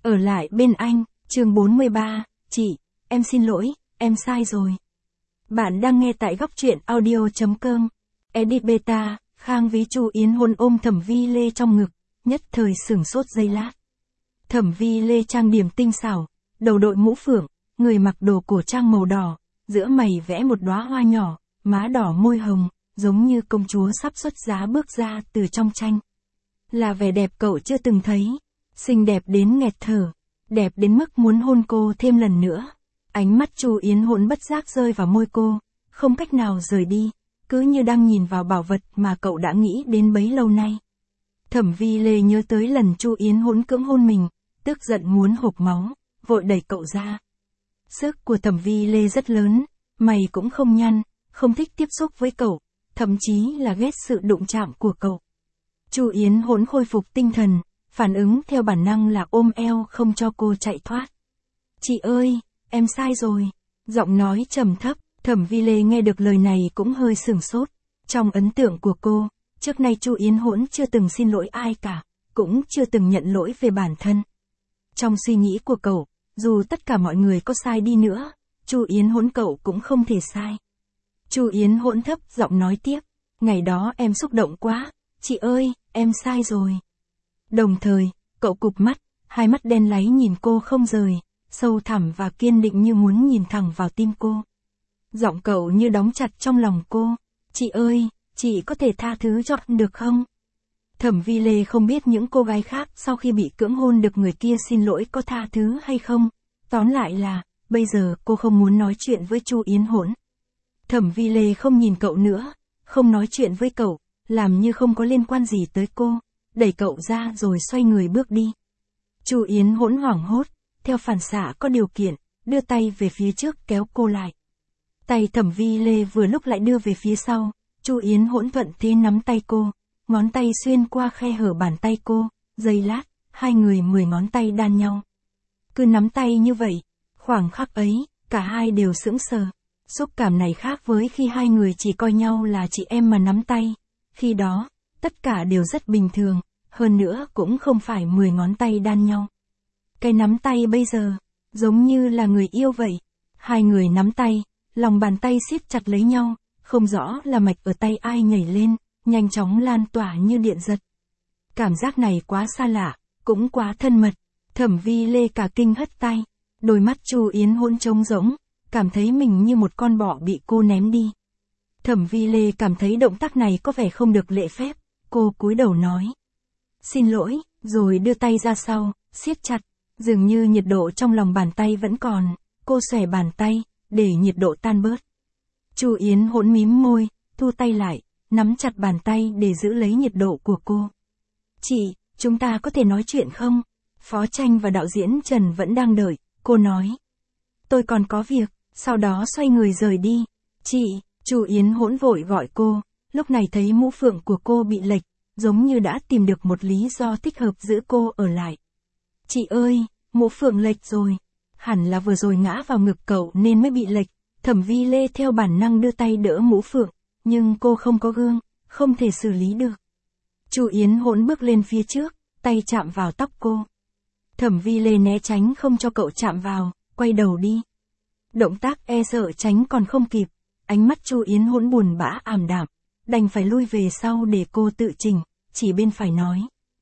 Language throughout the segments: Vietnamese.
Ở lại bên anh, chương 43, chị, em xin lỗi, em sai rồi. Bạn đang nghe tại góc truyện audio.com. Edit beta, Khang ví Chu Yến Hôn ôm Thẩm Vi Lê trong ngực, nhất thời sửng sốt giây lát. Thẩm Vi Lê trang điểm tinh xảo, đầu đội mũ phượng, người mặc đồ cổ trang màu đỏ, giữa mày vẽ một đóa hoa nhỏ, má đỏ môi hồng, giống như công chúa sắp xuất giá bước ra từ trong tranh. Là vẻ đẹp cậu chưa từng thấy, xinh đẹp đến nghẹt thở, đẹp đến mức muốn hôn cô thêm lần nữa. Ánh mắt Chu Yến Hôn bất giác rơi vào môi cô, không cách nào rời đi, cứ như đang nhìn vào bảo vật mà cậu đã nghĩ đến bấy lâu nay. Thẩm Vi Lê nhớ tới lần Chu Yến Hôn cưỡng hôn mình, tức giận muốn hộc máu, vội đẩy cậu ra. Sức của Thẩm Vi Lê rất lớn, mày cũng không nhăn, không thích tiếp xúc với cậu, thậm chí là ghét sự đụng chạm của cậu. Chu Yến Hôn khôi phục tinh thần, phản ứng theo bản năng là ôm eo không cho cô chạy thoát. Chị ơi, em sai rồi. Giọng nói trầm thấp, Thẩm Vi Lê nghe được lời này cũng hơi sửng sốt. Trong ấn tượng của cô, trước nay Chu Yến Hôn chưa từng xin lỗi ai cả, cũng chưa từng nhận lỗi về bản thân. Trong suy nghĩ của cậu, dù tất cả mọi người có sai đi nữa, Chu Yến Hôn cậu cũng không thể sai. Chu Yến Hôn thấp giọng nói tiếp, ngày đó em xúc động quá, chị ơi, em sai rồi. Đồng thời, cậu cụp mắt, hai mắt đen láy nhìn cô không rời, sâu thẳm và kiên định như muốn nhìn thẳng vào tim cô. Giọng cậu như đóng chặt trong lòng cô, chị ơi, chị có thể tha thứ cho được không? Thẩm Vi Lê không biết những cô gái khác sau khi bị cưỡng hôn được người kia xin lỗi có tha thứ hay không. Tóm lại là, bây giờ cô không muốn nói chuyện với Chu Yến Hôn. Thẩm Vi Lê không nhìn cậu nữa, không nói chuyện với cậu, làm như không có liên quan gì tới cô, đẩy cậu ra rồi xoay người bước đi. Chu Yến Hôn hoảng hốt, theo phản xạ có điều kiện, đưa tay về phía trước kéo cô lại. Tay Thẩm Vi Lê vừa lúc lại đưa về phía sau, Chu Yến Hôn thuận thế nắm tay cô, ngón tay xuyên qua khe hở bàn tay cô, giây lát, hai người 10 ngón tay đan nhau. Cứ nắm tay như vậy, khoảng khắc ấy, cả hai đều sững sờ. Xúc cảm này khác với khi hai người chỉ coi nhau là chị em mà nắm tay. Khi đó, tất cả đều rất bình thường, hơn nữa cũng không phải 10 ngón tay đan nhau. Cái nắm tay bây giờ, giống như là người yêu vậy. Hai người nắm tay, lòng bàn tay siết chặt lấy nhau, không rõ là mạch ở tay ai nhảy lên, nhanh chóng lan tỏa như điện giật. Cảm giác này quá xa lạ, cũng quá thân mật. Thẩm Vi Lê cả kinh hất tay, đôi mắt Chu Yến Hôn trống rỗng, cảm thấy mình như một con bọ bị cô ném đi. Thẩm Vi Lê cảm thấy động tác này có vẻ không được lễ phép, cô cúi đầu nói. Xin lỗi, rồi đưa tay ra sau, siết chặt, dường như nhiệt độ trong lòng bàn tay vẫn còn, cô xòe bàn tay, để nhiệt độ tan bớt. Chu Yến Hôn mím môi, thu tay lại, nắm chặt bàn tay để giữ lấy nhiệt độ của cô. Chị, chúng ta có thể nói chuyện không? Phó Tranh và đạo diễn Trần vẫn đang đợi, cô nói. Tôi còn có việc, sau đó xoay người rời đi. Chị, Chu Yến Hôn vội gọi cô, lúc này thấy mũ phượng của cô bị lệch, giống như đã tìm được một lý do thích hợp giữ cô ở lại. Chị ơi, mũ phượng lệch rồi. Hẳn là vừa rồi ngã vào ngực cậu nên mới bị lệch. Thẩm Vi Lê theo bản năng đưa tay đỡ mũ phượng, nhưng cô không có gương, không thể xử lý được. Chu Yến Hôn bước lên phía trước, tay chạm vào tóc cô. Thẩm Vi Lê né tránh không cho cậu chạm vào, quay đầu đi. Động tác e sợ tránh còn không kịp, ánh mắt Chu Yến Hôn buồn bã ảm đạm, đành phải lui về sau để cô tự chỉnh, chỉ bên phải nói.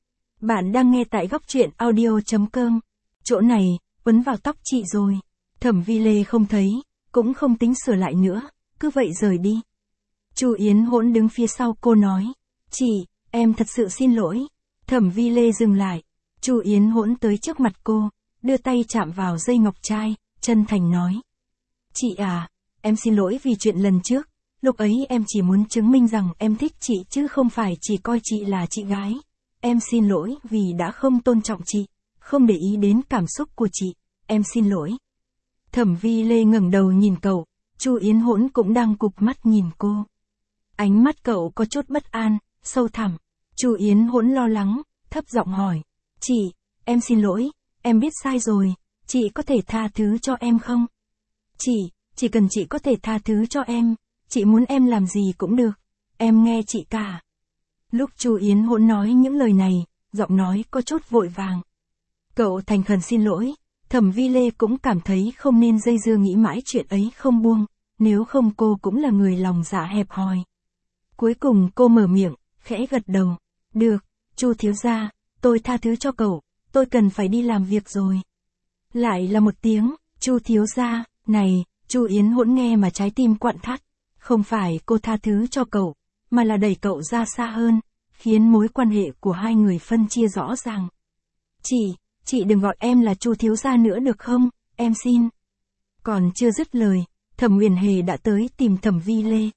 Bạn đang nghe tại góc truyện audio.com. Chỗ này, quấn vào tóc chị rồi. Thẩm Vi Lê không thấy, cũng không tính sửa lại nữa, cứ vậy rời đi. Chu Yến Hôn đứng phía sau cô nói. Chị, em thật sự xin lỗi. Thẩm Vi Lê dừng lại. Chu Yến Hôn tới trước mặt cô, đưa tay chạm vào dây ngọc trai, chân thành nói. Chị à, em xin lỗi vì chuyện lần trước, lúc ấy em chỉ muốn chứng minh rằng em thích chị chứ không phải chỉ coi chị là chị gái. Em xin lỗi vì đã không tôn trọng chị, không để ý đến cảm xúc của chị, em xin lỗi. Thẩm Vi Lê ngẩng đầu nhìn cậu, Chu Yến Hôn cũng đang cụp mắt nhìn cô. Ánh mắt cậu có chút bất an, sâu thẳm. Chu Yến Hôn lo lắng, thấp giọng hỏi. Chị, em xin lỗi, em biết sai rồi, chị có thể tha thứ cho em không? Chị, chỉ cần chị có thể tha thứ cho em, chị muốn em làm gì cũng được, em nghe chị cả. Lúc Chu Yến Hôn nói những lời này, giọng nói có chút vội vàng. Cậu thành khẩn xin lỗi. Thẩm Vi Lê cũng cảm thấy không nên dây dưa nghĩ mãi chuyện ấy không buông, nếu không cô cũng là người lòng dạ hẹp hòi. Cuối cùng cô mở miệng, khẽ gật đầu. Được, Chu thiếu gia, tôi tha thứ cho cậu, tôi cần phải đi làm việc rồi. Lại là một tiếng, Chu thiếu gia, này, Chu Yến Hỗn nghe mà trái tim quặn thắt. Không phải cô tha thứ cho cậu, mà là đẩy cậu ra xa hơn, khiến mối quan hệ của hai người phân chia rõ ràng. Chị đừng gọi em là Chu thiếu gia nữa được không, em xin. Còn chưa dứt lời, Thẩm Uyển Hề đã tới tìm Thẩm Vi Lê.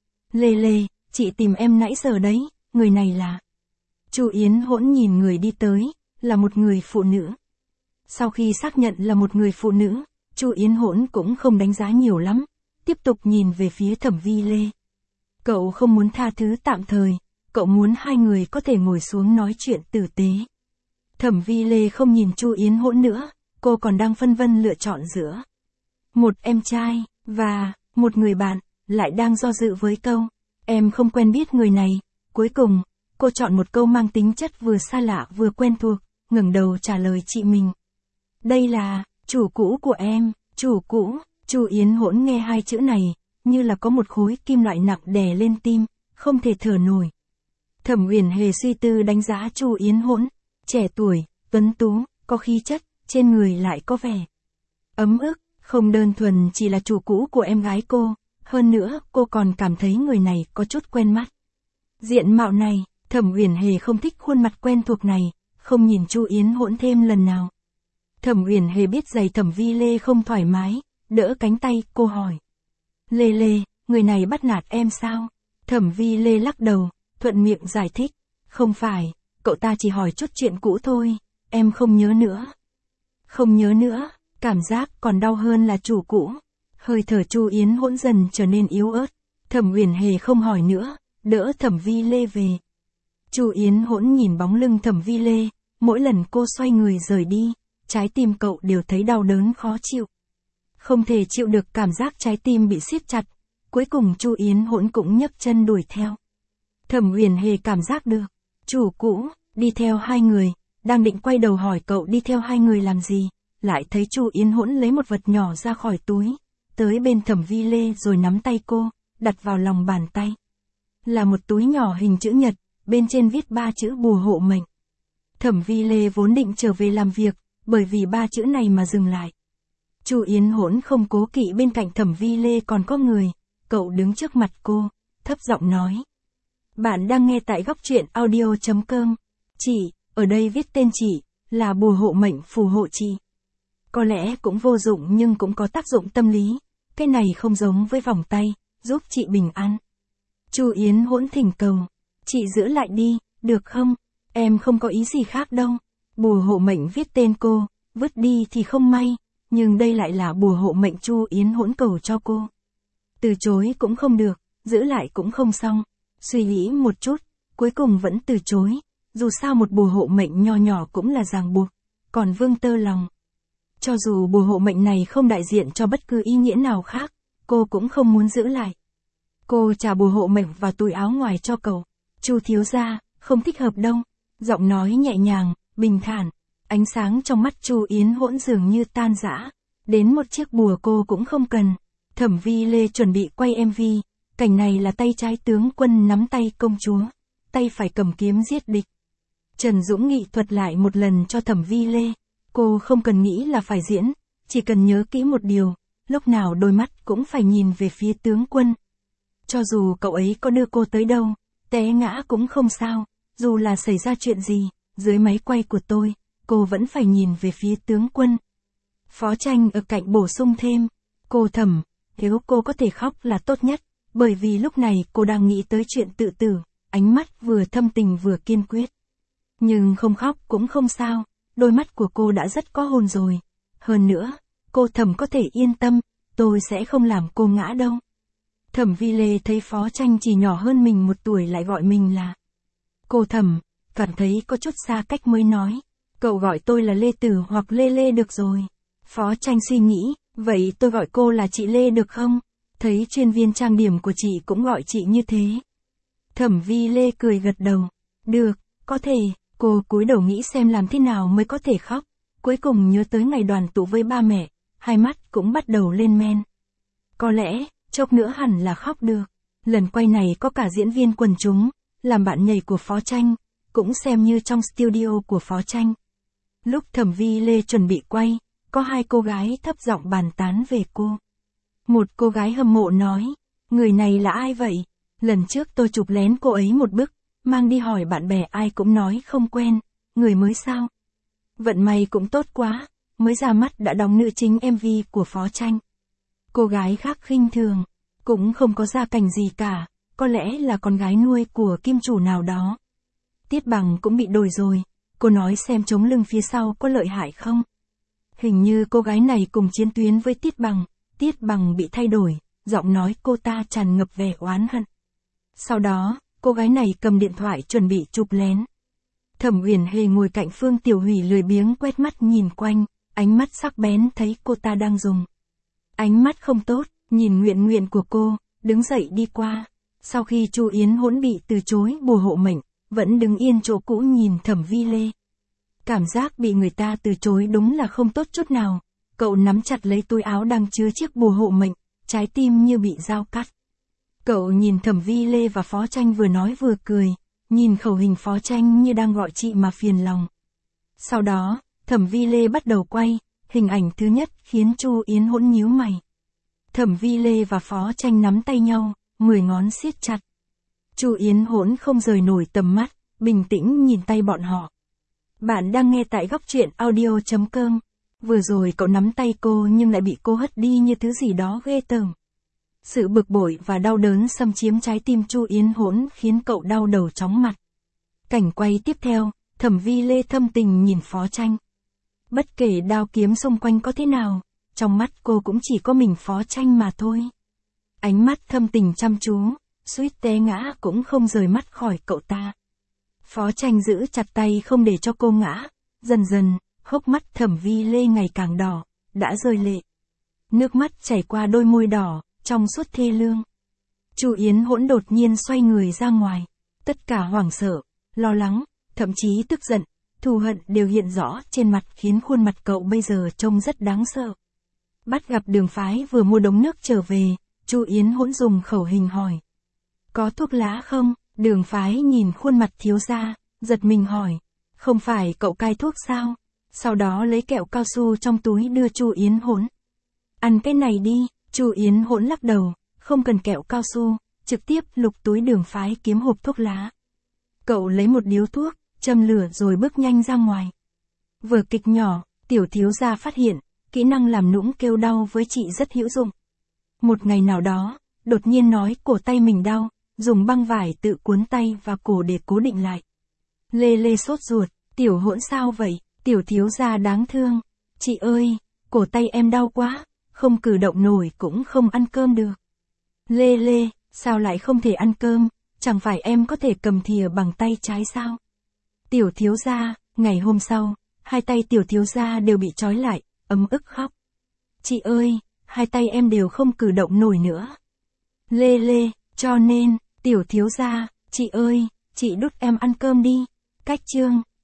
Lê, chị tìm em nãy giờ đấy, người này là... Chu Yến Hỗn nhìn người đi tới, là một người phụ nữ. Sau khi xác nhận là một người phụ nữ, Chu Yến Hỗn cũng không đánh giá nhiều lắm, tiếp tục nhìn về phía Thẩm Vi Lê. Cậu không muốn tha thứ tạm thời, cậu muốn hai người có thể ngồi xuống nói chuyện tử tế. Thẩm Vi Lê không nhìn Chu Yến Hỗn nữa, cô còn đang phân vân lựa chọn giữa một em trai và một người bạn, lại đang do dự với câu em không quen biết người này. Cuối cùng, cô chọn một câu mang tính chất vừa xa lạ vừa quen thuộc, ngẩng đầu trả lời chị mình. Đây là chủ cũ của em. Chủ cũ. Chu Yến Hỗn nghe hai chữ này, như là có một khối kim loại nặng đè lên tim, không thể thở nổi. Thẩm Uyển Hề suy tư đánh giá Chu Yến Hỗn, trẻ tuổi, tuấn tú, có khí chất, trên người lại có vẻ ấm ức, không đơn thuần chỉ là chủ cũ của em gái cô, hơn nữa cô còn cảm thấy người này có chút quen mắt. Diện mạo này, Thẩm Uyển Hề không thích khuôn mặt quen thuộc này, không nhìn Chu Yến Hỗn thêm lần nào. Thẩm Uyển Hề biết giày Thẩm Vi Lê không thoải mái, đỡ cánh tay, cô hỏi. Lê, người này bắt nạt em sao? Thẩm Vi Lê lắc đầu, thuận miệng giải thích. Không phải, cậu ta chỉ hỏi chút chuyện cũ thôi, em không nhớ nữa. Không nhớ nữa, cảm giác còn đau hơn là chủ cũ. Hơi thở Chu Yến Hỗn dần trở nên yếu ớt. Thẩm Uyển Hề không hỏi nữa, đỡ Thẩm Vi Lê về. Chu Yến Hỗn nhìn bóng lưng Thẩm Vi Lê, mỗi lần cô xoay người rời đi, trái tim cậu đều thấy đau đớn khó chịu. Không thể chịu được cảm giác trái tim bị siết chặt, cuối cùng Chu Yến Hỗn cũng nhấc chân đuổi theo. Thẩm Uyển Hề cảm giác được, chủ cũ, đi theo hai người, đang định quay đầu hỏi cậu đi theo hai người làm gì, lại thấy Chu Yến Hỗn lấy một vật nhỏ ra khỏi túi, tới bên Thẩm Vi Lê rồi nắm tay cô, đặt vào lòng bàn tay. Là một túi nhỏ hình chữ nhật, bên trên viết 3 chữ bùa hộ mệnh. Thẩm Vi Lê vốn định trở về làm việc, bởi vì 3 chữ này mà dừng lại. Chu Yến Hỗn không cố kỵ bên cạnh Thẩm Vi Lê còn có người, cậu đứng trước mặt cô, thấp giọng nói. Bạn đang nghe tại góc truyện audio.com. Chị, ở đây viết tên chị, là bùa hộ mệnh phù hộ chị. Có lẽ cũng vô dụng nhưng cũng có tác dụng tâm lý, cái này không giống với vòng tay, giúp chị bình an. Chu Yến Hỗn thỉnh cầu, chị giữ lại đi, được không? Em không có ý gì khác đâu. Bùa hộ mệnh viết tên cô, vứt đi thì không may, nhưng đây lại là bùa hộ mệnh Chu Yến Hỗn cầu cho cô. Từ chối cũng không được, giữ lại cũng không xong. Suy nghĩ một chút, cuối cùng vẫn từ chối, dù sao một bùa hộ mệnh nho nhỏ cũng là ràng buộc, còn vương tơ lòng. Cho dù bùa hộ mệnh này không đại diện cho bất cứ ý nghĩa nào khác, cô cũng không muốn giữ lại. Cô trả bùa hộ mệnh vào túi áo ngoài cho cậu. Chu thiếu gia, không thích hợp đâu. Giọng nói nhẹ nhàng, bình thản, ánh sáng trong mắt Chu Yến Hỗn dường như tan rã, đến một chiếc bùa cô cũng không cần. Thẩm Vi Lê chuẩn bị quay MV, cảnh này là tay trái tướng quân nắm tay công chúa, tay phải cầm kiếm giết địch. Trần Dũng nghị thuật lại một lần cho Thẩm Vi Lê, cô không cần nghĩ là phải diễn, chỉ cần nhớ kỹ một điều, lúc nào đôi mắt cũng phải nhìn về phía tướng quân. Cho dù cậu ấy có đưa cô tới đâu, té ngã cũng không sao, dù là xảy ra chuyện gì, dưới máy quay của tôi, cô vẫn phải nhìn về phía tướng quân. Phó Tranh ở cạnh bổ sung thêm, cô Thẩm, nếu cô có thể khóc là tốt nhất, bởi vì lúc này cô đang nghĩ tới chuyện tự tử, ánh mắt vừa thâm tình vừa kiên quyết. Nhưng không khóc cũng không sao, đôi mắt của cô đã rất có hồn rồi. Hơn nữa, cô Thẩm có thể yên tâm, tôi sẽ không làm cô ngã đâu. Thẩm Vi Lê thấy Phó Tranh chỉ nhỏ hơn mình 1 tuổi lại gọi mình là cô Thẩm, cảm thấy có chút xa cách mới nói. Cậu gọi tôi là Lê Tử hoặc Lê được rồi. Phó Tranh suy nghĩ, vậy tôi gọi cô là chị Lê được không? Thấy chuyên viên trang điểm của chị cũng gọi chị như thế. Thẩm Vi Lê cười gật đầu. Được, có thể, cô cúi đầu nghĩ xem làm thế nào mới có thể khóc. Cuối cùng nhớ tới ngày đoàn tụ với ba mẹ, hai mắt cũng bắt đầu lên men. Có lẽ, chốc nữa hẳn là khóc được. Lần quay này có cả diễn viên quần chúng, làm bạn nhảy của Phó Tranh, cũng xem như trong studio của Phó Tranh. Lúc Thẩm Vi Lê chuẩn bị quay, có hai cô gái thấp giọng bàn tán về cô. Một cô gái hâm mộ nói, người này là ai vậy? Lần trước tôi chụp lén cô ấy một bức, mang đi hỏi bạn bè ai cũng nói không quen, người mới sao? Vận may cũng tốt quá, mới ra mắt đã đóng nữ chính MV của Phó Tranh. Cô gái khác khinh thường, cũng không có gia cảnh gì cả, có lẽ là con gái nuôi của kim chủ nào đó. Tiết Bằng cũng bị đổi rồi, cô nói xem chống lưng phía sau có lợi hại không? Hình như cô gái này cùng chiến tuyến với Tiết Bằng bị thay đổi, giọng nói cô ta tràn ngập vẻ oán hận. Sau đó, cô gái này cầm điện thoại chuẩn bị chụp lén. Thẩm Uyển Hề ngồi cạnh Phương Tiểu Hủy lười biếng quét mắt nhìn quanh, ánh mắt sắc bén thấy cô ta đang dùng. Ánh mắt không tốt, nhìn Nguyện Nguyện của cô, đứng dậy đi qua. Sau khi Chu Yến Hỗn bị từ chối bùa hộ mệnh, vẫn đứng yên chỗ cũ nhìn Thẩm Vi Lê. Cảm giác bị người ta từ chối đúng là không tốt chút nào. Cậu nắm chặt lấy túi áo đang chứa chiếc bùa hộ mệnh, trái tim như bị dao cắt. Cậu nhìn Thẩm Vi Lê và Phó Tranh vừa nói vừa cười, nhìn khẩu hình Phó Tranh như đang gọi chị mà phiền lòng. Sau đó, Thẩm Vi Lê bắt đầu quay, hình ảnh thứ nhất khiến Chu Yến Hỗn nhíu mày. Thẩm Vi Lê và Phó Tranh nắm tay nhau, 10 ngón siết chặt. Chu Yến Hỗn không rời nổi tầm mắt, bình tĩnh nhìn tay bọn họ. Bạn đang nghe tại góc truyện audio.com. Vừa rồi cậu nắm tay cô nhưng lại bị cô hất đi như thứ gì đó ghê tởm. Sự bực bội và đau đớn xâm chiếm trái tim Chu Yến Hỗn khiến cậu đau đầu chóng mặt. Cảnh quay tiếp theo, Thẩm Vi Lê thâm tình nhìn Phó Tranh. Bất kể đao kiếm xung quanh có thế nào, trong mắt cô cũng chỉ có mình Phó Tranh mà thôi. Ánh mắt thâm tình chăm chú, suýt té ngã cũng không rời mắt khỏi cậu ta. Phó Tranh giữ chặt tay không để cho cô ngã, dần dần, hốc mắt Thẩm Vi Lê ngày càng đỏ, đã rơi lệ. Nước mắt chảy qua đôi môi đỏ, trong suốt thê lương. Chu Yến Hỗn đột nhiên xoay người ra ngoài, tất cả hoảng sợ, lo lắng, thậm chí tức giận, thù hận đều hiện rõ trên mặt khiến khuôn mặt cậu bây giờ trông rất đáng sợ. Bắt gặp Đường Phái vừa mua đống nước trở về, Chu Yến Hỗn dùng khẩu hình hỏi. Có thuốc lá không? Đường Phái nhìn khuôn mặt thiếu gia, giật mình hỏi. Không phải cậu cai thuốc sao? Sau đó lấy kẹo cao su trong túi đưa Chu Yến Hỗn. Ăn cái này đi, Chu Yến Hỗn lắc đầu, không cần kẹo cao su, trực tiếp lục túi Đường Phái kiếm hộp thuốc lá. Cậu lấy một điếu thuốc, châm lửa rồi bước nhanh ra ngoài. Vở kịch nhỏ, tiểu thiếu gia phát hiện, kỹ năng làm nũng kêu đau với chị rất hữu dụng. Một ngày nào đó, đột nhiên nói cổ tay mình đau, dùng băng vải tự cuốn tay và cổ để cố định lại. Lê Lê sốt ruột, tiểu Hỗn sao vậy, tiểu thiếu gia đáng thương. Chị ơi, cổ tay em đau quá, không cử động nổi cũng không ăn cơm được. Lê Lê, sao lại không thể ăn cơm, chẳng phải em có thể cầm thìa bằng tay trái sao? Tiểu thiếu gia, ngày hôm sau, hai tay tiểu thiếu gia đều bị trói lại, ấm ức khóc. Chị ơi, hai tay em đều không cử động nổi nữa. Lê Lê, cho nên, tiểu thiếu gia, chị ơi, chị đút em ăn cơm đi. Cách chương